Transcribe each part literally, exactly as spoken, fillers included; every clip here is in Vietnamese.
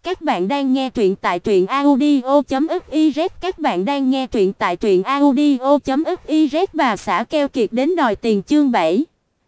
Các bạn đang nghe truyện tại truyện audio chấm fiz. Các bạn đang nghe truyện tại truyện audio chấm fiz. Bà xã keo kiệt đến đòi tiền chương bảy.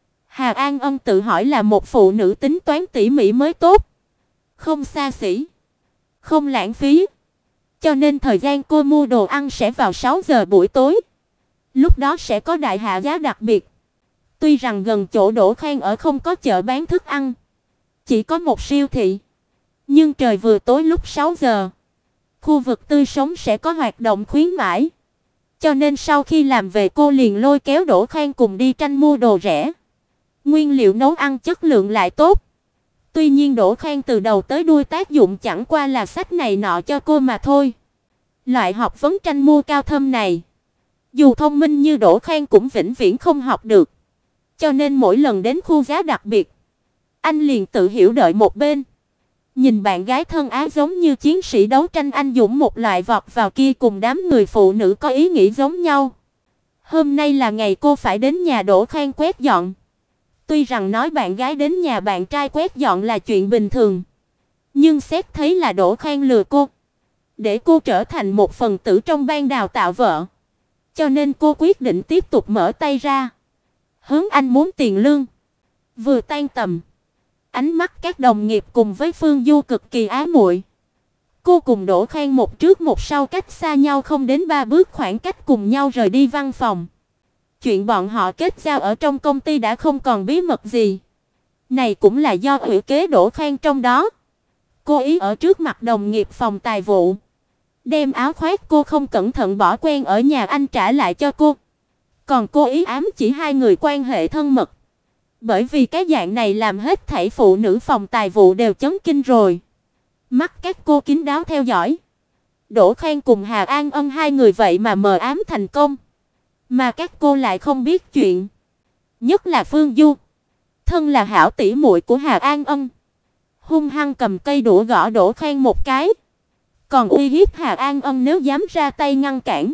Hà An Ân tự hỏi là một phụ nữ tính toán tỉ mỉ mới tốt, không xa xỉ, không lãng phí. Cho nên thời gian cô mua đồ ăn sẽ vào sáu giờ buổi tối. Lúc đó sẽ có đại hạ giá đặc biệt. Tuy rằng gần chỗ Đỗ Khang ở không có chợ bán thức ăn, chỉ có một siêu thị, nhưng trời vừa tối lúc sáu giờ, khu vực tươi sống sẽ có hoạt động khuyến mãi. Cho nên sau khi làm về cô liền lôi kéo Đỗ Khang cùng đi tranh mua đồ rẻ. Nguyên liệu nấu ăn chất lượng lại tốt. Tuy nhiên Đỗ Khang từ đầu tới đuôi tác dụng chẳng qua là sách này nọ cho cô mà thôi. Loại học vấn tranh mua cao thâm này, dù thông minh như Đỗ Khang cũng vĩnh viễn không học được. Cho nên mỗi lần đến khu giá đặc biệt, anh liền tự hiểu đợi một bên. Nhìn bạn gái thân ái giống như chiến sĩ đấu tranh anh dũng một loại vọt vào kia cùng đám người phụ nữ có ý nghĩ giống nhau. Hôm nay là ngày cô phải đến nhà Đỗ Khang quét dọn. Tuy rằng nói bạn gái đến nhà bạn trai quét dọn là chuyện bình thường, nhưng xét thấy là Đỗ Khang lừa cô, để cô trở thành một phần tử trong ban đào tạo vợ, cho nên cô quyết định tiếp tục mở tay ra, hướng anh muốn tiền lương. Vừa tan tầm, ánh mắt các đồng nghiệp cùng với Phương Du cực kỳ ái muội. Cô cùng Đỗ Khang một trước một sau cách xa nhau không đến ba bước khoảng cách cùng nhau rời đi văn phòng. Chuyện bọn họ kết giao ở trong công ty đã không còn bí mật gì. Này cũng là do ủy kế Đỗ Khang trong đó. Cô ý ở trước mặt đồng nghiệp phòng tài vụ, đem áo khoác cô không cẩn thận bỏ quên ở nhà anh trả lại cho cô. Còn cô ý ám chỉ hai người quan hệ thân mật. Bởi vì cái dạng này làm hết thảy phụ nữ phòng tài vụ đều chấn kinh rồi. Mắt các cô kín đáo theo dõi. Đỗ Khang cùng Hà An Ân hai người vậy mà mờ ám thành công, mà các cô lại không biết chuyện. Nhất là Phương Du, thân là hảo tỷ muội của Hà An Ân, hung hăng cầm cây đũa gõ Đỗ Khang một cái, còn uy hiếp Hà An Ân nếu dám ra tay ngăn cản,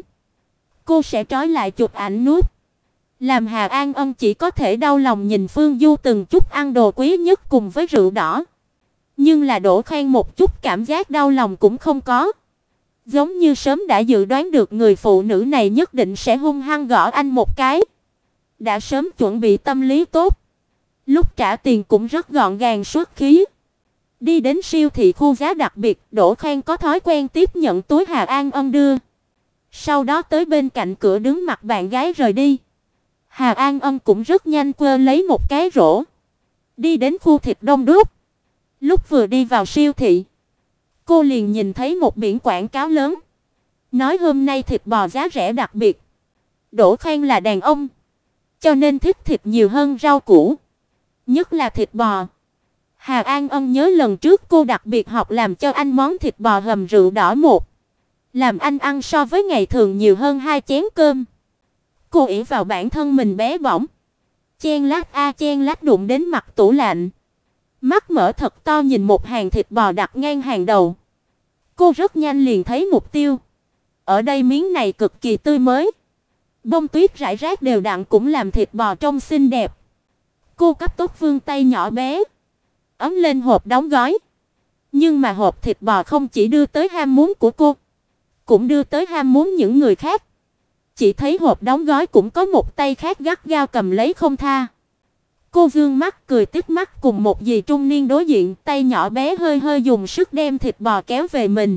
cô sẽ trói lại chụp ảnh nút. Làm Hà An Ân chỉ có thể đau lòng nhìn Phương Du từng chút ăn đồ quý nhất cùng với rượu đỏ. Nhưng là Đỗ Khang một chút cảm giác đau lòng cũng không có. Giống như sớm đã dự đoán được người phụ nữ này nhất định sẽ hung hăng gõ anh một cái. Đã sớm chuẩn bị tâm lý tốt. Lúc trả tiền cũng rất gọn gàng xuất khí. Đi đến siêu thị khu giá đặc biệt, Đỗ Khang có thói quen tiếp nhận túi Hà An Ân đưa. Sau đó tới bên cạnh cửa đứng mặt bạn gái rời đi. Hà An Ân cũng rất nhanh quơ lấy một cái rổ, đi đến khu thịt đông đúc. Lúc vừa đi vào siêu thị, cô liền nhìn thấy một biển quảng cáo lớn, nói hôm nay thịt bò giá rẻ đặc biệt. Đỗ Khang là đàn ông, cho nên thích thịt nhiều hơn rau củ, nhất là thịt bò. Hà An Ân nhớ lần trước cô đặc biệt học làm cho anh món thịt bò hầm rượu đỏ một, làm anh ăn so với ngày thường nhiều hơn hai chén cơm. Cô ỷ vào bản thân mình bé bỏng, chen lát a chen lát đụng đến mặt tủ lạnh, mắt mở thật to nhìn một hàng thịt bò đặt ngang hàng đầu. Cô rất nhanh liền thấy mục tiêu. Ở đây miếng này cực kỳ tươi mới, bông tuyết rải rác đều đặn cũng làm thịt bò trông xinh đẹp. Cô cấp tốc vươn tay nhỏ bé, ấn lên hộp đóng gói. Nhưng mà hộp thịt bò không chỉ đưa tới ham muốn của cô, cũng đưa tới ham muốn những người khác. Chỉ thấy hộp đóng gói cũng có một tay khác gắt gao cầm lấy không tha. Cô dương mắt cười tít mắt cùng một dì trung niên đối diện, tay nhỏ bé hơi hơi dùng sức đem thịt bò kéo về mình.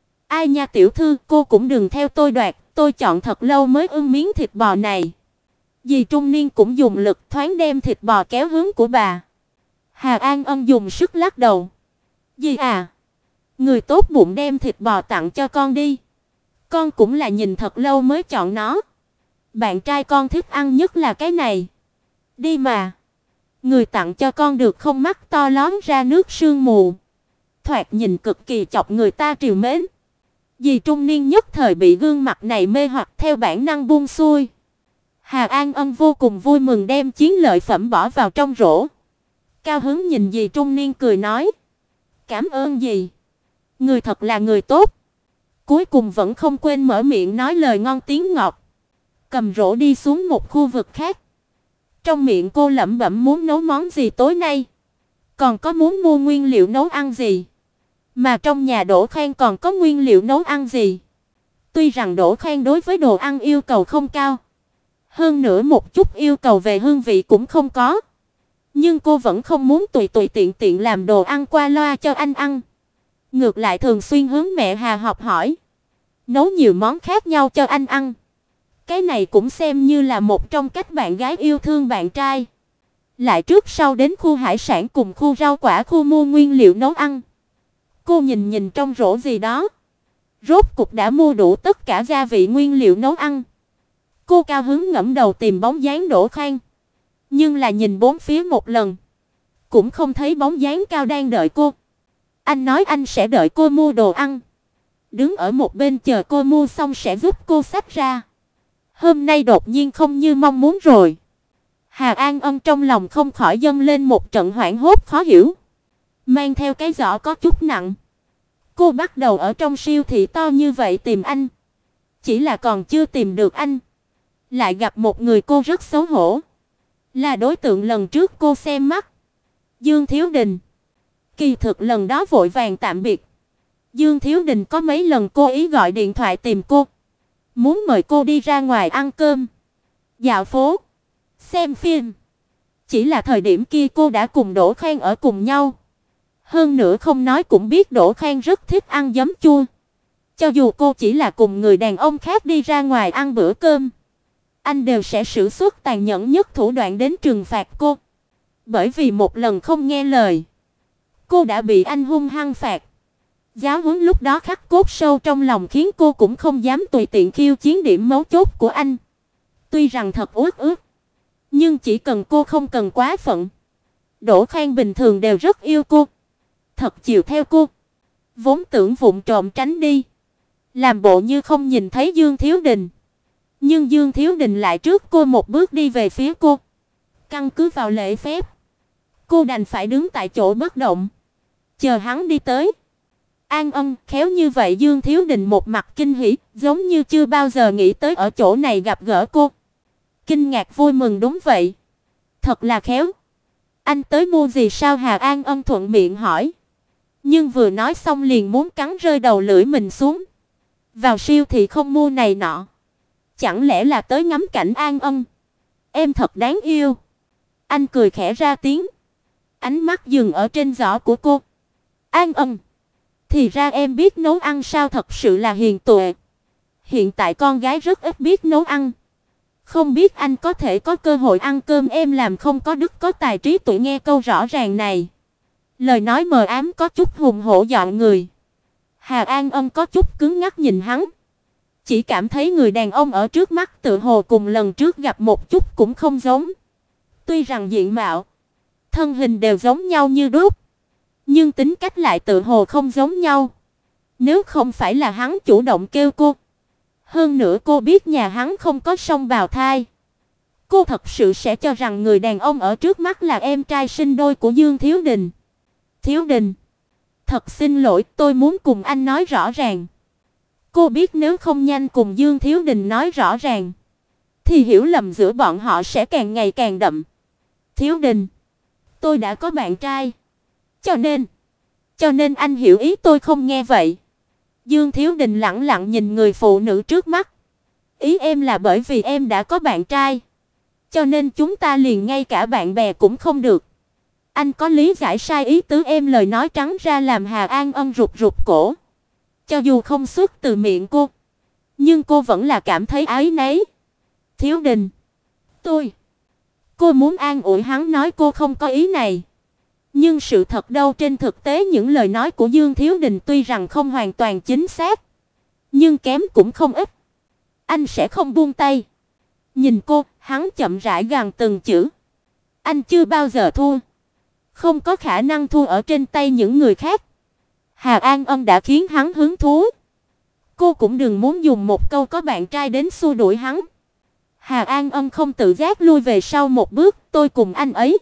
Ai nha tiểu thư, cô cũng đừng theo tôi đoạt, tôi chọn thật lâu mới ưng miếng thịt bò này. Dì trung niên cũng dùng lực thoáng đem thịt bò kéo hướng của bà. Hà An Ân dùng sức lắc đầu. Dì à, người tốt bụng đem thịt bò tặng cho con đi. Con cũng là nhìn thật lâu mới chọn nó. Bạn trai con thích ăn nhất là cái này. Đi mà. Người tặng cho con được không, mắt to lóm ra nước sương mù, thoạt nhìn cực kỳ chọc người ta trìu mến. Dì trung niên nhất thời bị gương mặt này mê hoặc, theo bản năng buông xuôi. Hà An Ân vô cùng vui mừng đem chiến lợi phẩm bỏ vào trong rổ. Cao hứng nhìn dì trung niên cười nói: "Cảm ơn dì, người thật là người tốt." Cuối cùng vẫn không quên mở miệng nói lời ngon tiếng ngọt. Cầm rổ đi xuống một khu vực khác. Trong miệng cô lẩm bẩm muốn nấu món gì tối nay, còn có muốn mua nguyên liệu nấu ăn gì. Mà trong nhà Đỗ Khang còn có nguyên liệu nấu ăn gì? Tuy rằng Đỗ Khang đối với đồ ăn yêu cầu không cao, hơn nữa một chút yêu cầu về hương vị cũng không có, nhưng cô vẫn không muốn tùy tùy tiện tiện làm đồ ăn qua loa cho anh ăn. Ngược lại thường xuyên hướng mẹ Hà học hỏi, nấu nhiều món khác nhau cho anh ăn. Cái này cũng xem như là một trong cách bạn gái yêu thương bạn trai. Lại trước sau đến khu hải sản cùng khu rau quả khu mua nguyên liệu nấu ăn. Cô nhìn nhìn trong rổ gì đó, rốt cục đã mua đủ tất cả gia vị nguyên liệu nấu ăn. Cô cao hứng ngẩng đầu tìm bóng dáng Đỗ Khang, nhưng là nhìn bốn phía một lần, cũng không thấy bóng dáng Cao đang đợi cô. Anh nói anh sẽ đợi cô mua đồ ăn, đứng ở một bên chờ cô mua xong sẽ giúp cô xách ra. Hôm nay đột nhiên không như mong muốn rồi. Hà An Ân trong lòng không khỏi dâng lên một trận hoảng hốt khó hiểu, mang theo cái giỏ có chút nặng. Cô bắt đầu ở trong siêu thị to như vậy tìm anh, chỉ là còn chưa tìm được anh, lại gặp một người cô rất xấu hổ, là đối tượng lần trước cô xem mắt, Dương Thiếu Đình. Kỳ thực lần đó vội vàng tạm biệt, Dương Thiếu Đình có mấy lần cố ý gọi điện thoại tìm cô, muốn mời cô đi ra ngoài ăn cơm, dạo phố, xem phim. Chỉ là thời điểm kia cô đã cùng Đỗ Khang ở cùng nhau. Hơn nữa không nói cũng biết Đỗ Khang rất thích ăn giấm chua. Cho dù cô chỉ là cùng người đàn ông khác đi ra ngoài ăn bữa cơm, anh đều sẽ sử xuất tàn nhẫn nhất thủ đoạn đến trừng phạt cô. Bởi vì một lần không nghe lời, cô đã bị anh hung hăng phạt. Giáo huấn lúc đó khắc cốt sâu trong lòng khiến cô cũng không dám tùy tiện khiêu chiến điểm mấu chốt của anh. Tuy rằng thật uất ức, nhưng chỉ cần cô không cần quá phận. Đỗ Khang bình thường đều rất yêu cô, thật chiều theo cô. Vốn tưởng vụng trộm tránh đi, làm bộ như không nhìn thấy Dương Thiếu Đình. Nhưng Dương Thiếu Đình lại trước cô một bước đi về phía cô. Căn cứ vào lễ phép, cô đành phải đứng tại chỗ bất động, chờ hắn đi tới. An Ân, khéo như vậy. Dương Thiếu Đình một mặt kinh hỉ, giống như chưa bao giờ nghĩ tới ở chỗ này gặp gỡ cô. Kinh ngạc vui mừng, đúng vậy, thật là khéo. Anh tới mua gì sao? Hà An Ân thuận miệng hỏi, nhưng vừa nói xong liền muốn cắn rơi đầu lưỡi mình xuống. Vào siêu thị không mua này nọ, chẳng lẽ là tới ngắm cảnh? An Ân, em thật đáng yêu. Anh cười khẽ ra tiếng, ánh mắt dừng ở trên giỏ của cô. An Ân, thì ra em biết nấu ăn sao? Thật sự là hiền tuệ. Hiện tại con gái rất ít biết nấu ăn. Không biết anh có thể có cơ hội ăn cơm em làm không? Có đức có tài trí tuệ. Nghe câu rõ ràng này, lời nói mờ ám có chút hùng hổ dọa người. Hà An Ân có chút cứng ngắc nhìn hắn, chỉ cảm thấy người đàn ông ở trước mắt tự hồ cùng lần trước gặp một chút cũng không giống. Tuy rằng diện mạo, thân hình đều giống nhau như đúc, nhưng tính cách lại tự hồ không giống nhau. Nếu không phải là hắn chủ động kêu cô, hơn nữa cô biết nhà hắn không có song bào thai, cô thật sự sẽ cho rằng người đàn ông ở trước mắt là em trai sinh đôi của Dương Thiếu Đình. Thiếu Đình, thật xin lỗi, tôi muốn cùng anh nói rõ ràng. Cô biết nếu không nhanh cùng Dương Thiếu Đình nói rõ ràng, thì hiểu lầm giữa bọn họ sẽ càng ngày càng đậm. Thiếu Đình, tôi đã có bạn trai, cho nên, cho nên anh hiểu ý tôi không? Nghe vậy, Dương Thiếu Đình lẳng lặng nhìn người phụ nữ trước mắt. Ý em là bởi vì em đã có bạn trai, cho nên chúng ta liền ngay cả bạn bè cũng không được. Anh có lý giải sai ý tứ em? Lời nói trắng ra làm Hà An Ân rụt rụt cổ. Cho dù không xuất từ miệng cô, nhưng cô vẫn là cảm thấy áy náy. Thiếu Đình, tôi... Cô muốn an ủi hắn nói cô không có ý này. Nhưng sự thật đâu? Trên thực tế những lời nói của Dương Thiếu Đình tuy rằng không hoàn toàn chính xác, nhưng kém cũng không ít. Anh sẽ không buông tay. Nhìn cô, hắn chậm rãi gằn từng chữ. Anh chưa bao giờ thua, không có khả năng thua ở trên tay những người khác. Hà An Ân đã khiến hắn hứng thú. Cô cũng đừng muốn dùng một câu có bạn trai đến xua đuổi hắn. Hà An Ân không tự giác lui về sau một bước. Tôi cùng anh ấy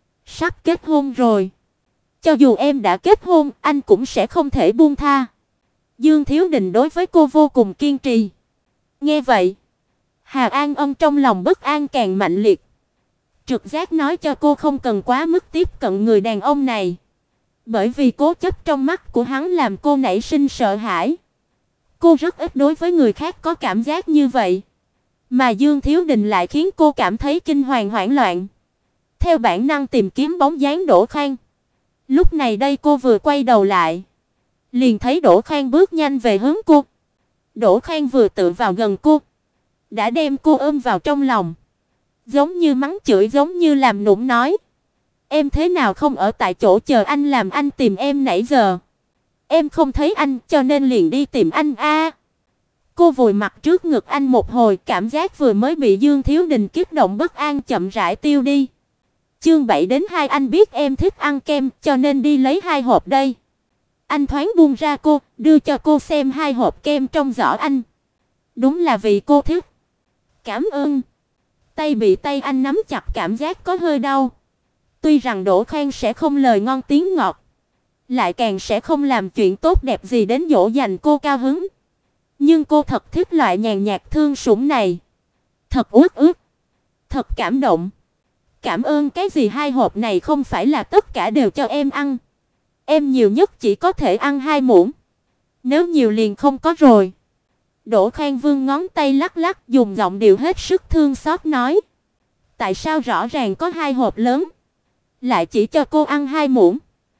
sắp kết hôn rồi. Cho dù em đã kết hôn, anh cũng sẽ không thể buông tha. Dương Thiếu Đình đối với cô vô cùng kiên trì. Nghe vậy, Hà An Ân trong lòng bất an càng mạnh liệt. Trực giác nói cho cô không cần quá mức tiếp cận người đàn ông này. Bởi vì cố chấp trong mắt của hắn làm cô nảy sinh sợ hãi. Cô rất ít đối với người khác có cảm giác như vậy, mà Dương Thiếu Đình lại khiến cô cảm thấy kinh hoàng hoảng loạn. Theo bản năng tìm kiếm bóng dáng Đỗ Khang. Lúc này đây cô vừa quay đầu lại, liền thấy Đỗ Khang bước nhanh về hướng cô. Đỗ Khang vừa tựa vào gần cô, đã đem cô ôm vào trong lòng, giống như mắng chửi giống như làm nũng nói: "Em thế nào không ở tại chỗ chờ anh, làm anh tìm em nãy giờ. Em không thấy anh cho nên liền đi tìm anh a." À. Cô vùi mặt trước ngực anh một hồi, cảm giác vừa mới bị Dương Thiếu Đình kích động bất an chậm rãi tiêu đi. Chương bảy đến hai, anh biết em thích ăn kem cho nên đi lấy hai hộp đây. Anh thoáng buông ra cô, đưa cho cô xem hai hộp kem trong giỏ anh. Đúng là vì cô thích. Cảm ơn. Tay bị tay anh nắm chặt cảm giác có hơi đau. Tuy rằng Đỗ Khang sẽ không lời ngon tiếng ngọt, lại càng sẽ không làm chuyện tốt đẹp gì đến dỗ dành cô cao hứng, nhưng cô thật thích loại nhàn nhạt thương sủng này. Thật uất ức, thật cảm động. Cảm ơn cái gì, hai hộp này không phải là tất cả đều cho em ăn. Em nhiều nhất chỉ có thể ăn hai muỗng. Nếu nhiều liền không có rồi. Đỗ Khang Vương ngón tay lắc lắc, dùng giọng điệu hết sức thương xót nói: "Tại sao rõ ràng có hai hộp lớn, lại chỉ cho cô ăn hai muỗng?"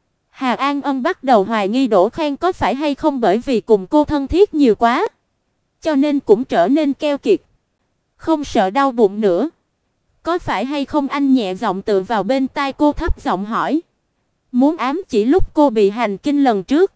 Hà An Ân bắt đầu hoài nghi Đỗ Khang có phải hay không bởi vì cùng cô thân thiết nhiều quá, cho nên cũng trở nên keo kiệt, không sợ đau bụng nữa. Có phải hay không, anh nhẹ giọng tựa vào bên tai cô thấp giọng hỏi, muốn ám chỉ lúc cô bị hành kinh lần trước,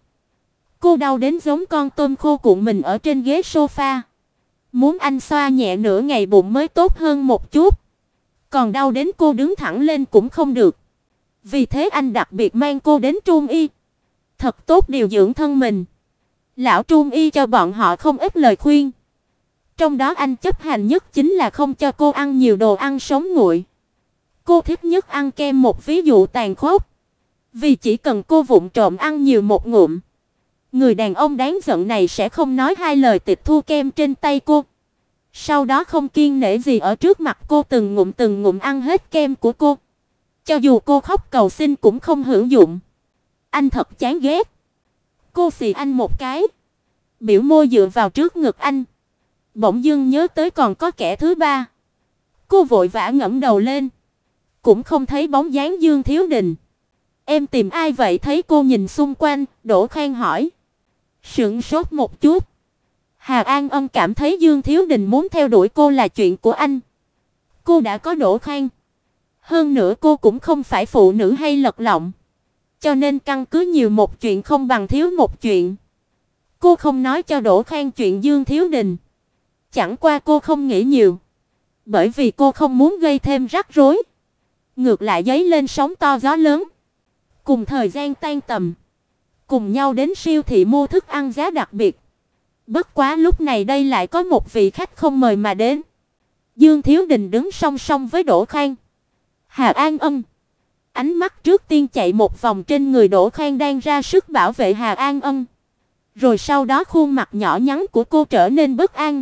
cô đau đến giống con tôm khô cuộn mình ở trên ghế sofa, muốn anh xoa nhẹ nửa ngày bụng mới tốt hơn một chút, còn đau đến cô đứng thẳng lên cũng không được. Vì thế anh đặc biệt mang cô đến Trung y, thật tốt điều dưỡng thân mình. Lão Trung y cho bọn họ không ít lời khuyên, trong đó anh chấp hành nhất chính là không cho cô ăn nhiều đồ ăn sống nguội. Cô thích nhất ăn kem, một ví dụ tàn khốc, vì chỉ cần cô vụng trộm ăn nhiều một ngụm, người đàn ông đáng giận này sẽ không nói hai lời tịch thu kem trên tay cô, sau đó không kiêng nể gì ở trước mặt cô từng ngụm từng ngụm ăn hết kem của cô. Cho dù cô khóc cầu xin cũng không hữu dụng. Anh thật chán ghét. Cô xì anh một cái, biểu môi dựa vào trước ngực anh. Bỗng dưng nhớ tới còn có kẻ thứ ba. Cô vội vã ngẩng đầu lên, cũng không thấy bóng dáng Dương Thiếu Đình. Em tìm ai vậy? Thấy cô nhìn xung quanh, Đỗ Khang hỏi. Sững sốt một chút. Hà An Ân cảm thấy Dương Thiếu Đình muốn theo đuổi cô là chuyện của anh. Cô đã có Đỗ Khang. Hơn nữa cô cũng không phải phụ nữ hay lật lọng, cho nên căn cứ nhiều một chuyện không bằng thiếu một chuyện. Cô không nói cho Đỗ Khang chuyện Dương Thiếu Đình, chẳng qua cô không nghĩ nhiều, bởi vì cô không muốn gây thêm rắc rối, ngược lại giấy lên sóng to gió lớn. Cùng thời gian tan tầm, cùng nhau đến siêu thị mua thức ăn giá đặc biệt. Bất quá lúc này đây lại có một vị khách không mời mà đến. Dương Thiếu Đình đứng song song với Đỗ Khang. Hà An Ân ánh mắt trước tiên chạy một vòng trên người Đỗ Khang đang ra sức bảo vệ Hà An Ân, rồi sau đó khuôn mặt nhỏ nhắn của cô trở nên bất an.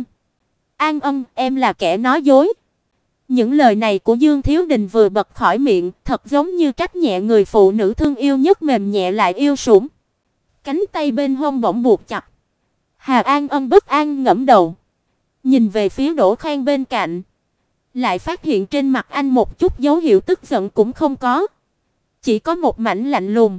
An Ân, em là kẻ nói dối. Những lời này của Dương Thiếu Đình vừa bật khỏi miệng, thật giống như trách nhẹ người phụ nữ thương yêu nhất mềm nhẹ lại yêu sủng. Cánh tay bên hông bỗng buộc chặt. Hà An Ân bất an ngẩng đầu, nhìn về phía Đỗ Khang bên cạnh, lại phát hiện trên mặt anh một chút dấu hiệu tức giận cũng không có, chỉ có một mảnh lạnh lùng.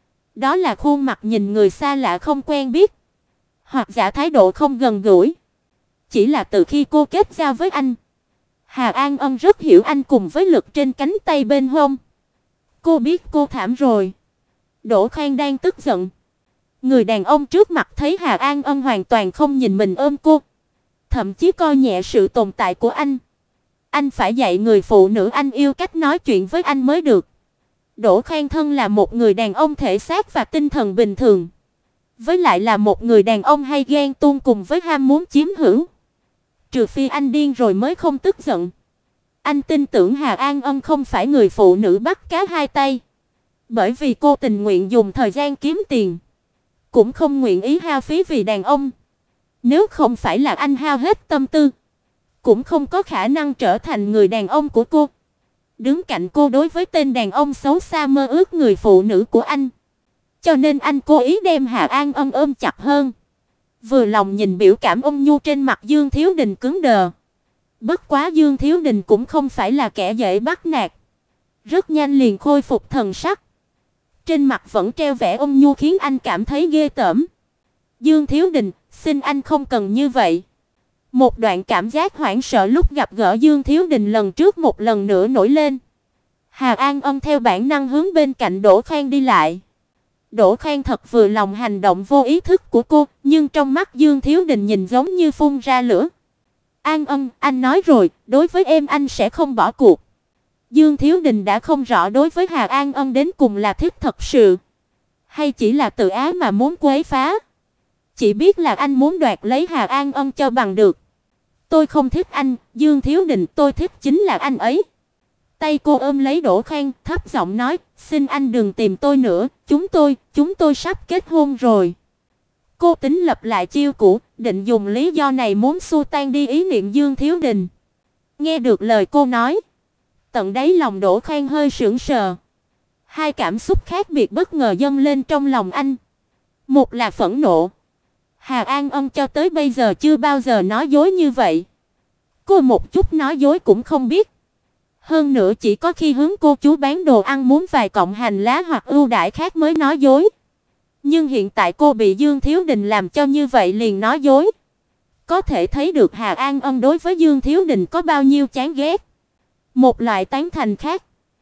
Đó là khuôn mặt nhìn người xa lạ không quen biết, hoặc giả thái độ không gần gũi. Chỉ là từ khi cô kết giao với anh, Hà An Ân rất hiểu anh cùng với lực trên cánh tay bên hông. Cô biết cô thảm rồi. Đỗ Khang đang tức giận. Người đàn ông trước mặt thấy Hà An Ân hoàn toàn không nhìn mình ôm cô, thậm chí coi nhẹ sự tồn tại của anh. Anh phải dạy người phụ nữ anh yêu cách nói chuyện với anh mới được. Đỗ Khang thân là một người đàn ông thể xác và tinh thần bình thường, với lại là một người đàn ông hay ghen tuông cùng với ham muốn chiếm hữu. Trừ phi anh điên rồi mới không tức giận. Anh tin tưởng Hà An Ân không phải người phụ nữ bắt cá hai tay, bởi vì cô tình nguyện dùng thời gian kiếm tiền, cũng không nguyện ý hao phí vì đàn ông. Nếu không phải là anh hao hết tâm tư, cũng không có khả năng trở thành người đàn ông của cô, đứng cạnh cô đối với tên đàn ông xấu xa mơ ước người phụ nữ của anh. Cho nên anh cố ý đem Hà An Ân ôm chặt hơn. Vừa lòng nhìn biểu cảm ôn nhu trên mặt Dương Thiếu Đình cứng đờ. Bất quá Dương Thiếu Đình cũng không phải là kẻ dễ bắt nạt. Rất nhanh liền khôi phục thần sắc. Trên mặt vẫn treo vẻ ôn nhu khiến anh cảm thấy ghê tởm. Dương Thiếu Đình, xin anh không cần như vậy. Một đoạn cảm giác hoảng sợ lúc gặp gỡ Dương Thiếu Đình lần trước một lần nữa nổi lên. Hà An Ân theo bản năng hướng bên cạnh Đỗ Khang đi lại. Đỗ Khang thật vừa lòng hành động vô ý thức của cô, nhưng trong mắt Dương Thiếu Đình nhìn giống như phun ra lửa. An Ân, anh nói rồi, đối với em anh sẽ không bỏ cuộc. Dương Thiếu Đình đã không rõ đối với Hà An Ân đến cùng là thích thật sự, hay chỉ là tự ái mà muốn quấy phá. Chỉ biết là anh muốn đoạt lấy Hà An Ân cho bằng được. Tôi không thích anh, Dương Thiếu Đình, tôi thích chính là anh ấy. Tay cô ôm lấy Đỗ Khang, thấp giọng nói, xin anh đừng tìm tôi nữa, chúng tôi, chúng tôi sắp kết hôn rồi. Cô tính lập lại chiêu cũ, định dùng lý do này muốn xua tan đi ý niệm Dương Thiếu Đình. Nghe được lời cô nói, tận đáy lòng Đỗ Khang hơi sững sờ. Hai cảm xúc khác biệt bất ngờ dâng lên trong lòng anh. Một là phẫn nộ. Hà An Ân cho tới bây giờ chưa bao giờ nói dối như vậy. Cô một chút nói dối cũng không biết. Hơn nữa chỉ có khi hướng cô chú bán đồ ăn muốn vài cọng hành lá hoặc ưu đãi khác mới nói dối. Nhưng hiện tại cô bị Dương Thiếu Đình làm cho như vậy liền nói dối. Có thể thấy được Hà An Ân đối với Dương Thiếu Đình có bao nhiêu chán ghét. Một loại tán thành khác.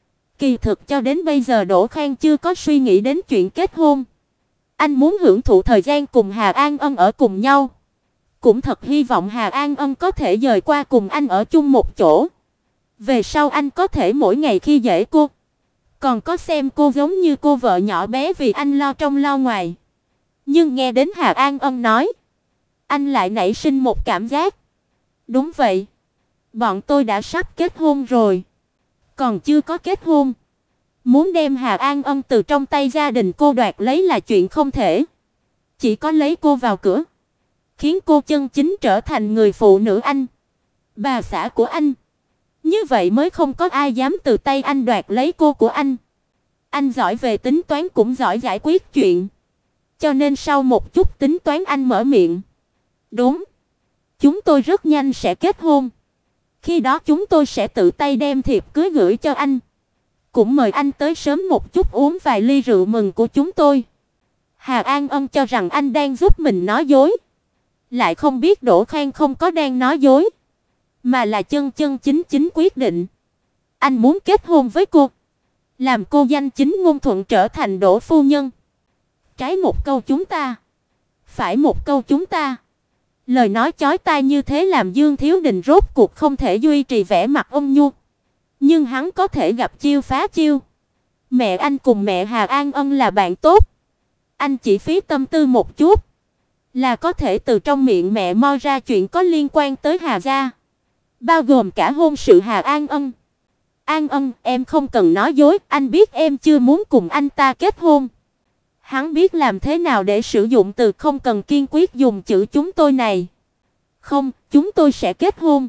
Kỳ thực cho đến bây giờ Đỗ Khang chưa có suy nghĩ đến chuyện kết hôn. Anh muốn hưởng thụ thời gian cùng Hà An Ân ở cùng nhau. Cũng thật hy vọng Hà An Ân có thể dời qua cùng anh ở chung một chỗ. Về sau anh có thể mỗi ngày khi dễ cô. Còn có xem cô giống như cô vợ nhỏ bé vì anh lo trong lo ngoài. Nhưng nghe đến Hà An Ân nói, anh lại nảy sinh một cảm giác. Đúng vậy, bọn tôi đã sắp kết hôn rồi. Còn chưa có kết hôn. Muốn đem Hà An Ân từ trong tay gia đình cô đoạt lấy là chuyện không thể. Chỉ có lấy cô vào cửa, khiến cô chân chính trở thành người phụ nữ anh, bà xã của anh. Như vậy mới không có ai dám từ tay anh đoạt lấy cô của anh. Anh giỏi về tính toán cũng giỏi giải quyết chuyện. Cho nên sau một chút tính toán anh mở miệng. Đúng, chúng tôi rất nhanh sẽ kết hôn. Khi đó chúng tôi sẽ tự tay đem thiệp cưới gửi cho anh. Cũng mời anh tới sớm một chút uống vài ly rượu mừng của chúng tôi. Hà An Ân cho rằng anh đang giúp mình nói dối. Lại không biết Đỗ Khang không có đang nói dối, mà là chân chân chính chính quyết định. Anh muốn kết hôn với cô, làm cô danh chính ngôn thuận trở thành Đỗ phu nhân. Trái một câu chúng ta, phải một câu chúng ta. Lời nói chói tai như thế làm Dương Thiếu Đình rốt cuộc không thể duy trì vẻ mặt ôn nhu. Nhưng hắn có thể gặp chiêu phá chiêu. Mẹ anh cùng mẹ Hà An Ân là bạn tốt. Anh chỉ phí tâm tư một chút là có thể từ trong miệng mẹ moi ra chuyện có liên quan tới Hà gia, bao gồm cả hôn sự Hà An Ân. An Ân, em không cần nói dối, anh biết em chưa muốn cùng anh ta kết hôn. Hắn biết làm thế nào để sử dụng từ không cần kiên quyết dùng chữ chúng tôi này. Không, chúng tôi sẽ kết hôn.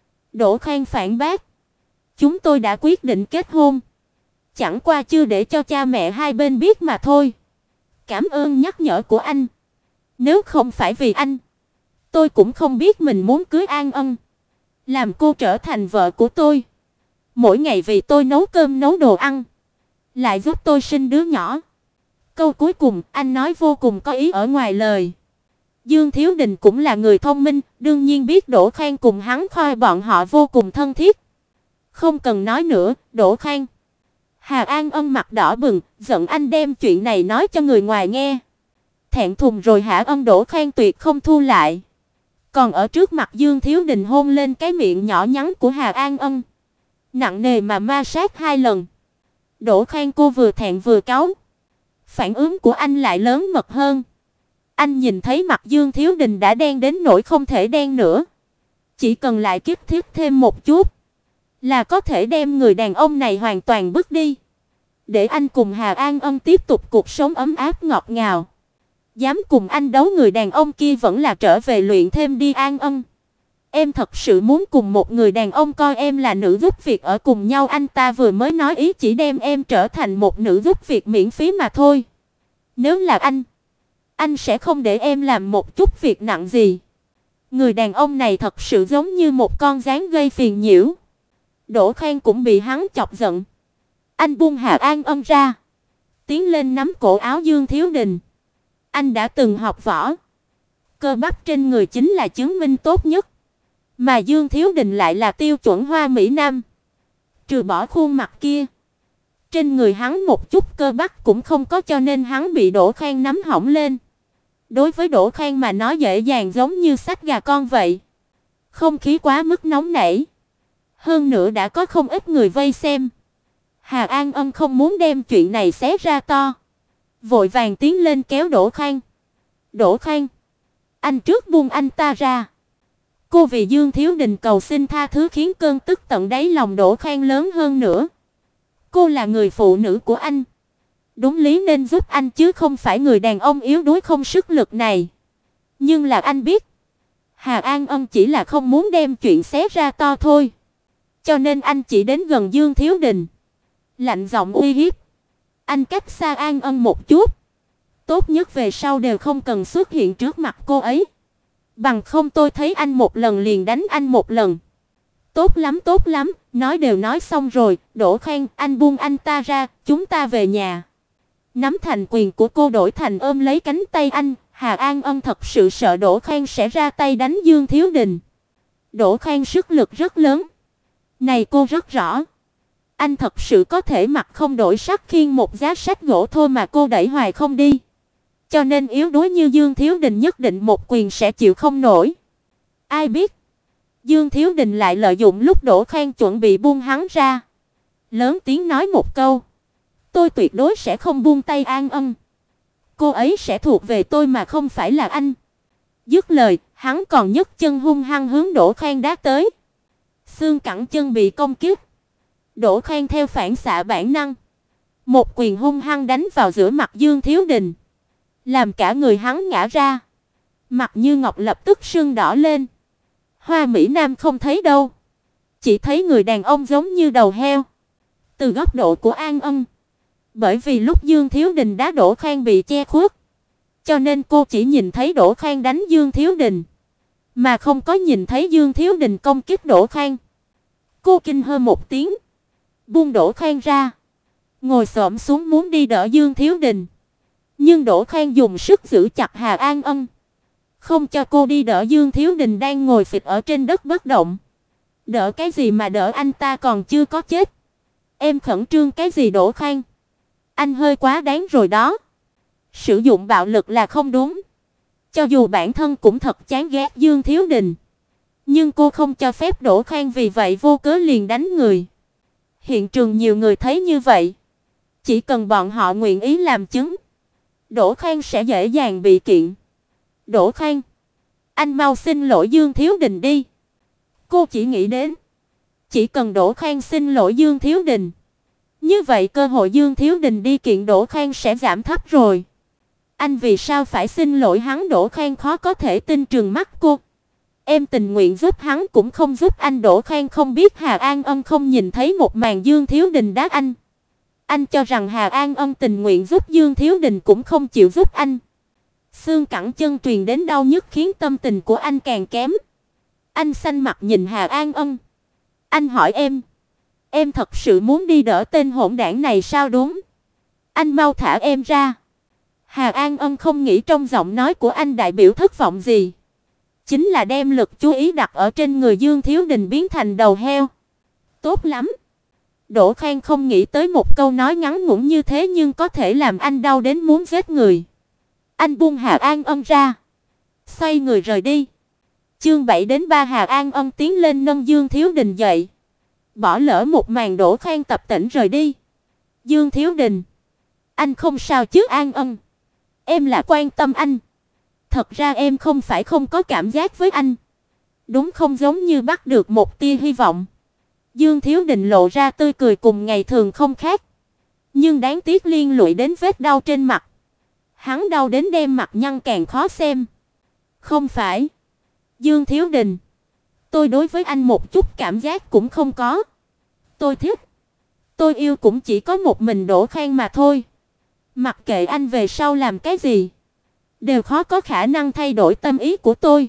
Đỗ Khang phản bác. Chúng tôi đã quyết định kết hôn. Chẳng qua chưa để cho cha mẹ hai bên biết mà thôi. Cảm ơn nhắc nhở của anh. Nếu không phải vì anh, tôi cũng không biết mình muốn cưới An Ân, làm cô trở thành vợ của tôi. Mỗi ngày vì tôi nấu cơm nấu đồ ăn, lại giúp tôi sinh đứa nhỏ. Câu cuối cùng anh nói vô cùng có ý ở ngoài lời. Dương Thiếu Đình cũng là người thông minh, đương nhiên biết Đỗ Khang cùng hắn Khoi bọn họ vô cùng thân thiết. Không cần nói nữa, Đỗ Khang. Hà An Ân mặt đỏ bừng, giận anh đem chuyện này nói cho người ngoài nghe. Thẹn thùng rồi hả? Ân Đỗ Khang tuyệt không thu lại. Còn ở trước mặt Dương Thiếu Đình hôn lên cái miệng nhỏ nhắn của Hà An Ân, nặng nề mà ma sát hai lần. Đỗ Khang cô vừa thẹn vừa cáu. Phản ứng của anh lại lớn mật hơn. Anh nhìn thấy mặt Dương Thiếu Đình đã đen đến nỗi không thể đen nữa. Chỉ cần lại kích thích thêm một chút là có thể đem người đàn ông này hoàn toàn bước đi, để anh cùng Hà An Ân tiếp tục cuộc sống ấm áp ngọt ngào. Dám cùng anh đấu người đàn ông kia vẫn là trở về luyện thêm đi An Ân. Em thật sự muốn cùng một người đàn ông coi em là nữ giúp việc ở cùng nhau. Anh ta vừa mới nói ý chỉ đem em trở thành một nữ giúp việc miễn phí mà thôi. Nếu là anh, anh sẽ không để em làm một chút việc nặng gì. Người đàn ông này thật sự giống như một con gián gây phiền nhiễu. Đỗ Khang cũng bị hắn chọc giận. Anh buông Hà An Ân ra, tiến lên nắm cổ áo Dương Thiếu Đình. Anh đã từng học võ, cơ bắp trên người chính là chứng minh tốt nhất, mà Dương Thiếu Đình lại là tiêu chuẩn hoa mỹ nam. Trừ bỏ khuôn mặt kia, trên người hắn một chút cơ bắp cũng không có, cho nên hắn bị Đỗ Khang nắm hỏng lên. Đối với Đỗ Khang mà nói dễ dàng giống như xách gà con vậy. Không khí quá mức nóng nảy, hơn nữa đã có không ít người vây xem. Hà An Ân không muốn đem chuyện này xé ra to, vội vàng tiến lên kéo Đỗ Khang. "Đỗ Khang, anh trước buông anh ta ra." Cô vì Dương Thiếu Đình cầu xin tha thứ khiến cơn tức tận đáy lòng Đỗ Khang lớn hơn nữa. Cô là người phụ nữ của anh, đúng lý nên giúp anh chứ không phải người đàn ông yếu đuối không sức lực này. Nhưng là anh biết, Hà An Ân chỉ là không muốn đem chuyện xé ra to thôi. Cho nên anh chỉ đến gần Dương Thiếu Đình, lạnh giọng uy hiếp. "Anh cách xa An Ân một chút, tốt nhất về sau đều không cần xuất hiện trước mặt cô ấy. Bằng không tôi thấy anh một lần liền đánh anh một lần." "Tốt lắm, tốt lắm, nói đều nói xong rồi, Đỗ Khang, anh buông anh ta ra, chúng ta về nhà." Nắm thành quyền của cô đổi thành ôm lấy cánh tay anh, Hà An Ân thật sự sợ Đỗ Khang sẽ ra tay đánh Dương Thiếu Đình. Đỗ Khang sức lực rất lớn, này cô rất rõ. Anh thật sự có thể mặt không đổi sắc khiêng một giá sách gỗ thô mà cô đẩy hoài không đi. Cho nên yếu đuối như Dương Thiếu Đình nhất định một quyền sẽ chịu không nổi. Ai biết, Dương Thiếu Đình lại lợi dụng lúc Đỗ Khang chuẩn bị buông hắn ra, lớn tiếng nói một câu: "Tôi tuyệt đối sẽ không buông tay An Ân. Cô ấy sẽ thuộc về tôi mà không phải là anh." Dứt lời, hắn còn nhấc chân hung hăng hướng Đỗ Khang đá tới. Xương cẳng chân bị công kích. Đỗ Khang theo phản xạ bản năng, một quyền hung hăng đánh vào giữa mặt Dương Thiếu Đình, làm cả người hắn ngã ra. Mặt Như Ngọc lập tức sưng đỏ lên. Hoa mỹ nam không thấy đâu, chỉ thấy người đàn ông giống như đầu heo. Từ góc độ của An Ân, bởi vì lúc Dương Thiếu Đình đá Đỗ Khang bị che khuất, cho nên cô chỉ nhìn thấy Đỗ Khang đánh Dương Thiếu Đình, mà không có nhìn thấy Dương Thiếu Đình công kích Đỗ Khang. Cô kinh hô một tiếng, buông Đỗ Khang ra, ngồi xổm xuống muốn đi đỡ Dương Thiếu Đình. Nhưng Đỗ Khang dùng sức giữ chặt Hà An Ân, không cho cô đi đỡ Dương Thiếu Đình đang ngồi phịch ở trên đất bất động. "Đỡ cái gì mà đỡ, anh ta còn chưa có chết. Em khẩn trương cái gì Đỗ Khang? Anh hơi quá đáng rồi đó. Sử dụng bạo lực là không đúng." Cho dù bản thân cũng thật chán ghét Dương Thiếu Đình, nhưng cô không cho phép Đỗ Khang vì vậy vô cớ liền đánh người. Hiện trường nhiều người thấy như vậy, chỉ cần bọn họ nguyện ý làm chứng, Đỗ Khang sẽ dễ dàng bị kiện. "Đỗ Khang, anh mau xin lỗi Dương Thiếu Đình đi." Cô chỉ nghĩ đến, chỉ cần Đỗ Khang xin lỗi Dương Thiếu Đình, như vậy cơ hội Dương Thiếu Đình đi kiện Đỗ Khang sẽ giảm thấp rồi. Anh vì sao phải xin lỗi hắn? Đỗ Khang khó có thể tin trừng mắt cô. "Em tình nguyện giúp hắn cũng không giúp anh." Đỗ Khang không biết Hà An Ân không nhìn thấy một màn Dương Thiếu Đình đá anh. Anh cho rằng Hà An Ân tình nguyện giúp Dương Thiếu Đình cũng không chịu giúp anh. Xương cẳng chân truyền đến đau nhức khiến tâm tình của anh càng kém. Anh xanh mặt nhìn Hà An Ân. Anh hỏi em, em thật sự muốn đi đỡ tên hỗn đảng này sao? "Đúng." "Anh mau thả em ra." Hà An Ân không nghĩ trong giọng nói của anh đại biểu thất vọng gì, chính là đem lực chú ý đặt ở trên người Dương Thiếu Đình biến thành đầu heo. "Tốt lắm." Đỗ Khang không nghĩ tới một câu nói ngắn ngủn như thế nhưng có thể làm anh đau đến muốn giết người. Anh buông Hà An Ân ra, xoay người rời đi. Chương bảy đến ba Hà An Ân tiến lên nâng Dương Thiếu Đình dậy, bỏ lỡ một màn Đỗ Khang tập tễnh rời đi. "Dương Thiếu Đình, anh không sao chứ?" "An Ân, em là quan tâm anh. Thật ra em không phải không có cảm giác với anh." "Đúng không?" Giống như bắt được một tia hy vọng, Dương Thiếu Đình lộ ra tươi cười cùng ngày thường không khác, nhưng đáng tiếc liên lụy đến vết đau trên mặt. Hắn đau đến đem mặt nhăn càng khó xem. "Không phải, Dương Thiếu Đình, tôi đối với anh một chút cảm giác cũng không có. Tôi thích, tôi yêu cũng chỉ có một mình Đỗ Khang mà thôi." Mặc kệ anh về sau làm cái gì, đều khó có khả năng thay đổi tâm ý của tôi.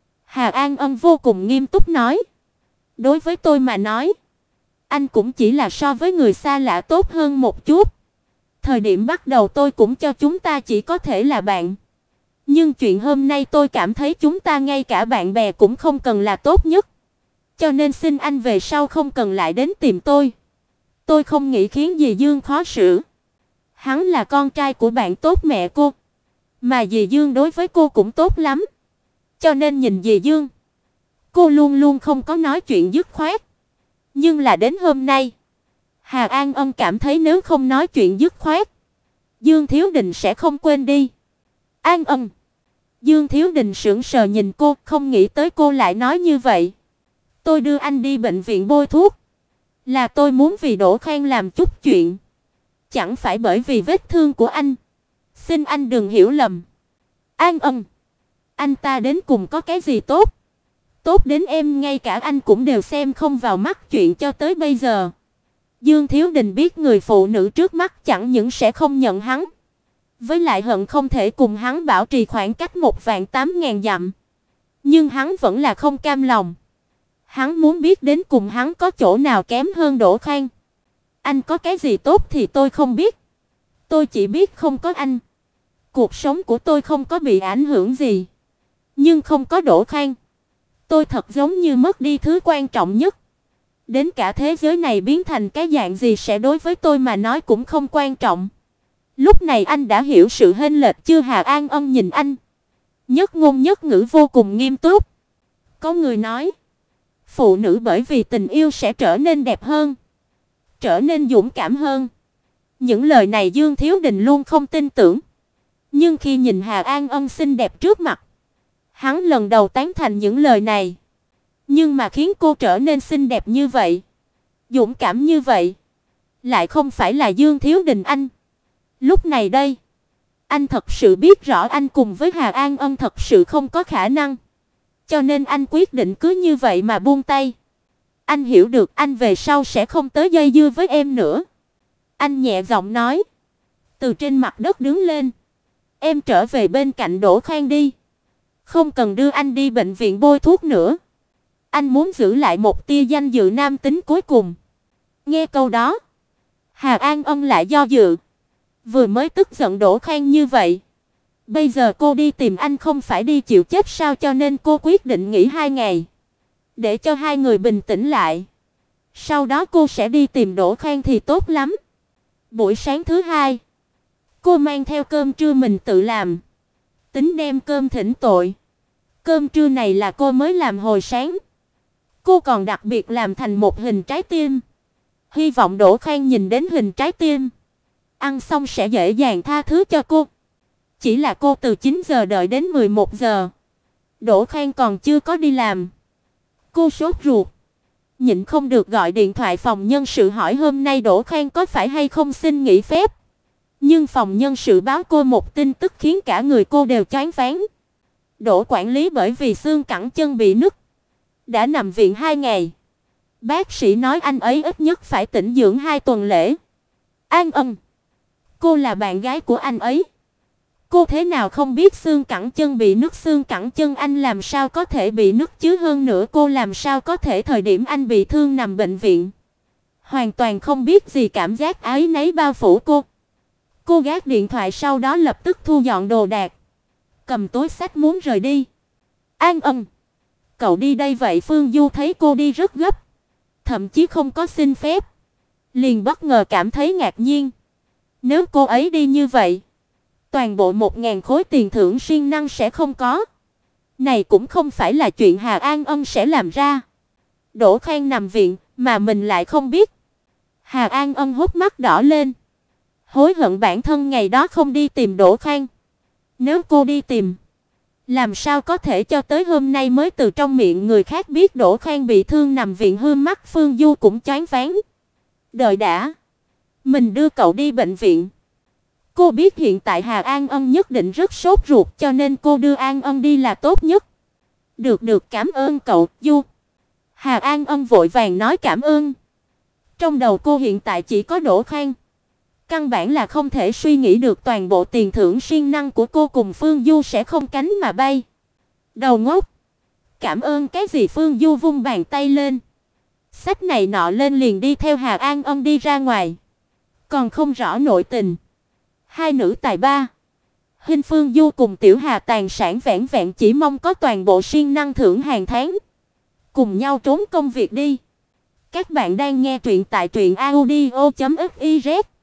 Hà An Ân vô cùng nghiêm túc nói. Đối với tôi mà nói, anh cũng chỉ là so với người xa lạ tốt hơn một chút. Thời điểm bắt đầu tôi cũng cho chúng ta chỉ có thể là bạn. Nhưng chuyện hôm nay tôi cảm thấy chúng ta ngay cả bạn bè cũng không cần là tốt nhất. Cho nên xin anh về sau không cần lại đến tìm tôi. Tôi không nghĩ khiến dì Dương khó xử. Hắn là con trai của bạn tốt mẹ cô, mà dì Dương đối với cô cũng tốt lắm. Cho nên nhìn dì Dương, cô luôn luôn không có nói chuyện dứt khoát. Nhưng là đến hôm nay, Hà An Ân cảm thấy nếu không nói chuyện dứt khoát, Dương Thiếu Đình sẽ không quên đi. An Ân. Dương Thiếu Đình sững sờ nhìn cô, không nghĩ tới cô lại nói như vậy. Tôi đưa anh đi bệnh viện bôi thuốc, là tôi muốn vì Đỗ Khang làm chút chuyện, chẳng phải bởi vì vết thương của anh. Xin anh đừng hiểu lầm. An Ân, anh ta đến cùng có cái gì tốt? Tốt đến em ngay cả anh cũng đều xem không vào mắt chuyện cho tới bây giờ. Dương Thiếu Đình biết người phụ nữ trước mắt chẳng những sẽ không nhận hắn, với lại hận không thể cùng hắn bảo trì khoảng cách một vạn tám ngàn dặm. Nhưng hắn vẫn là không cam lòng. Hắn muốn biết đến cùng hắn có chỗ nào kém hơn Đỗ Khang. Anh có cái gì tốt thì tôi không biết. Tôi chỉ biết không có anh, cuộc sống của tôi không có bị ảnh hưởng gì. Nhưng không có Đỗ Khang, tôi thật giống như mất đi thứ quan trọng nhất. Đến cả thế giới này biến thành cái dạng gì sẽ đối với tôi mà nói cũng không quan trọng. Lúc này anh đã hiểu sự hênh lệch chưa? Hà An Ân nhìn anh, nhất ngôn nhất ngữ vô cùng nghiêm túc. Có người nói, phụ nữ bởi vì tình yêu sẽ trở nên đẹp hơn, trở nên dũng cảm hơn. Những lời này Dương Thiếu Đình luôn không tin tưởng. Nhưng khi nhìn Hà An Ân xinh đẹp trước mặt, hắn lần đầu tán thành những lời này. Nhưng mà khiến cô trở nên xinh đẹp như vậy, dũng cảm như vậy, lại không phải là Dương Thiếu Đình anh. Lúc này đây, anh thật sự biết rõ anh cùng với Hà An Ân thật sự không có khả năng. Cho nên anh quyết định cứ như vậy mà buông tay. Anh hiểu được anh về sau sẽ không tới dây dưa với em nữa. Anh nhẹ giọng nói, từ trên mặt đất đứng lên. Em trở về bên cạnh Đỗ Khang đi. Không cần đưa anh đi bệnh viện bôi thuốc nữa. Anh muốn giữ lại một tia danh dự nam tính cuối cùng. Nghe câu đó, Hà An Ân lại do dự. Vừa mới tức giận Đỗ Khang như vậy, bây giờ cô đi tìm anh không phải đi chịu chết sao? Cho nên cô quyết định nghỉ hai ngày, để cho hai người bình tĩnh lại. Sau đó cô sẽ đi tìm Đỗ Khang thì tốt lắm. Buổi sáng thứ hai, cô mang theo cơm trưa mình tự làm, tính đem cơm thỉnh tội. Cơm trưa này là cô mới làm hồi sáng. Cô còn đặc biệt làm thành một hình trái tim, hy vọng Đỗ Khang nhìn đến hình trái tim, ăn xong sẽ dễ dàng tha thứ cho cô. Chỉ là cô từ chín giờ đợi đến mười một giờ, Đỗ Khang còn chưa có đi làm. Cô sốt ruột, nhịn không được gọi điện thoại phòng nhân sự hỏi hôm nay Đỗ Khang có phải hay không xin nghỉ phép. Nhưng phòng nhân sự báo cô một tin tức khiến cả người cô đều choáng váng. Đỗ quản lý bởi vì xương cẳng chân bị nứt, đã nằm viện hai ngày. Bác sĩ nói anh ấy ít nhất phải tĩnh dưỡng hai tuần lễ. An Ân, cô là bạn gái của anh ấy. Cô thế nào không biết xương cẳng chân bị nứt? Xương cẳng chân anh làm sao có thể bị nứt chứ? Hơn nữa cô làm sao có thể thời điểm anh bị thương nằm bệnh viện? Hoàn toàn không biết gì, cảm giác áy náy bao phủ cô. Cô gác điện thoại, sau đó lập tức thu dọn đồ đạc, cầm túi xách muốn rời đi. An Ân, cậu đi đây vậy? Phương Du thấy cô đi rất gấp, thậm chí không có xin phép, liền bất ngờ cảm thấy ngạc nhiên. Nếu cô ấy đi như vậy, toàn bộ một ngàn khối tiền thưởng siêng năng sẽ không có. Này cũng không phải là chuyện Hà An Ân sẽ làm ra. Đỗ Khang nằm viện mà mình lại không biết. Hà An Ân hốc mắt đỏ lên, hối hận bản thân ngày đó không đi tìm Đỗ Khang. Nếu cô đi tìm, làm sao có thể cho tới hôm nay mới từ trong miệng người khác biết Đỗ Khang bị thương nằm viện? Hư mắt Phương Du cũng choáng váng. Đợi đã, mình đưa cậu đi bệnh viện. Cô biết hiện tại Hà An Ân nhất định rất sốt ruột, cho nên cô đưa An Ân đi là tốt nhất. Được được, cảm ơn cậu, Du. Hà An Ân vội vàng nói cảm ơn. Trong đầu cô hiện tại chỉ có Đỗ Khang. Căn bản là không thể suy nghĩ được toàn bộ tiền thưởng siêng năng của cô cùng Phương Du sẽ không cánh mà bay. Đầu ngốc. Cảm ơn cái gì? Phương Du vung bàn tay lên. Xách này nọ lên liền đi theo Hà An Ân đi ra ngoài. Còn không rõ nội tình. Hai nữ tài ba. Hình Phương Du cùng Tiểu Hà tàn sản vẹn vẹn chỉ mong có toàn bộ siêng năng thưởng hàng tháng. Cùng nhau trốn công việc đi. Các bạn đang nghe truyện tại truyện audio chấm fiz.